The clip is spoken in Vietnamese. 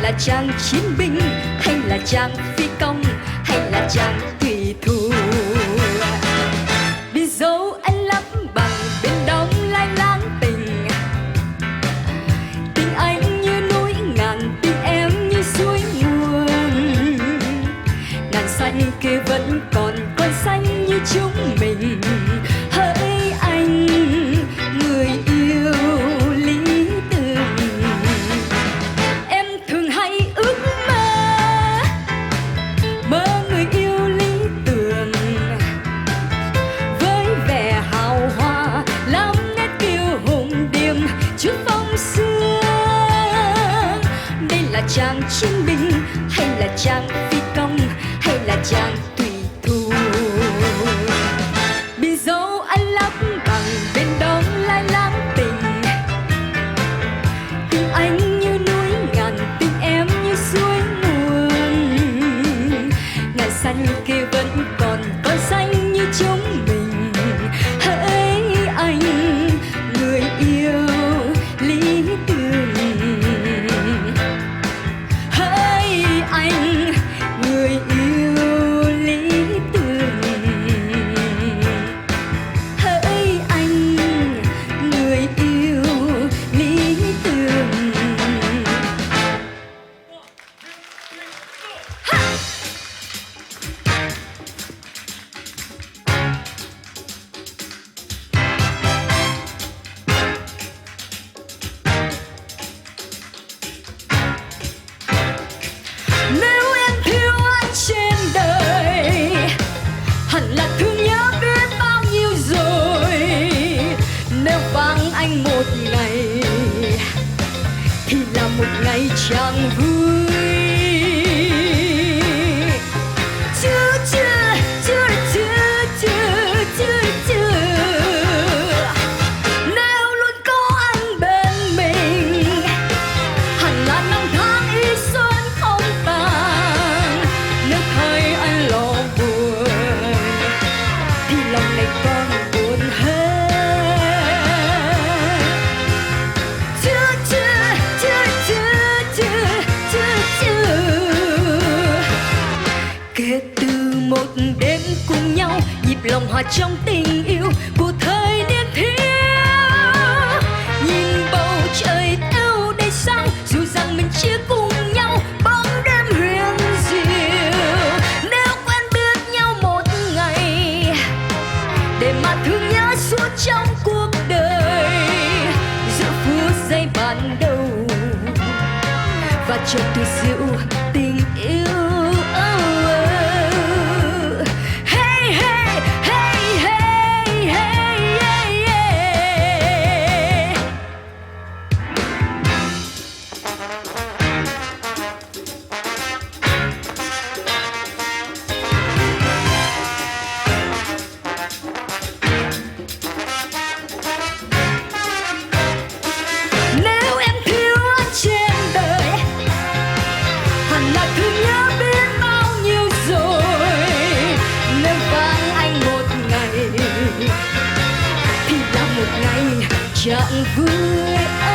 là chàng chiến binh, hay là chàng phi công, hay là chàng thủy thủ. Biển dấu anh lấp bằng biển đông lai láng tình. Tình anh như núi ngàn, tình em như suối nguồn. Ngàn xanh kia vẫn còn xanh như chúng mình. Hỡi anh, người yêu lý tưởng, em thường hay ước mơ, mơ người yêu lý tưởng. Với vẻ hào hoa lắm nét kiêu hùng điềm trước phong xưa. Đây là chàng chiến binh, hay là chàng phi công, hay là chàng thủy thủ. Biển dấu anh lấp bằng biển đông lai láng tình. Tình anh như núi ngàn, tình em như suối nguồn. Ngàn xanh kia vẫn còn xanh như chúng mình. Hỡi anh, người yêu lý tưởng. Hỡi anh, người yêu lý tưởng. Hỡi anh, người yêu lý tưởng. Nếu em thiếu anh trên đời, hẳn là thương nhớ biết bao nhiêu rồi. Nếu vắng anh một ngày, thì là một ngày chẳng vui. Chưa chưa chưa chưa chưa chưa chưa. Nếu luôn có anh bên mình, hẳn là năm tháng ý xuân không tàn. Nếu thấy anh lo buồn, thì lòng này con buồn hơn. Chưa chưa chưa chưa chưa chưa chưa. Kể từ một đêm cùng nhau, nhịp lòng hòa trong tình yêu của thời niên thiếu. Nhìn bầu trời theo đầy sao, dù rằng mình chia cùng nhau bóng đêm huyền diệu. Nếu quen biết nhau một ngày, để mà thương nhớ suốt trong cuộc đời. Giữa phút giây ban đầu, và chợt tuyệt diệu tình yêu. Hey hey hey hey hey hey hey. Nếu em thiếu anh trên đời, hẳn là thương nhớ biết bao nhiêu rồi. Nếu vắng anh một ngày, thì là một ngày chẳng vui.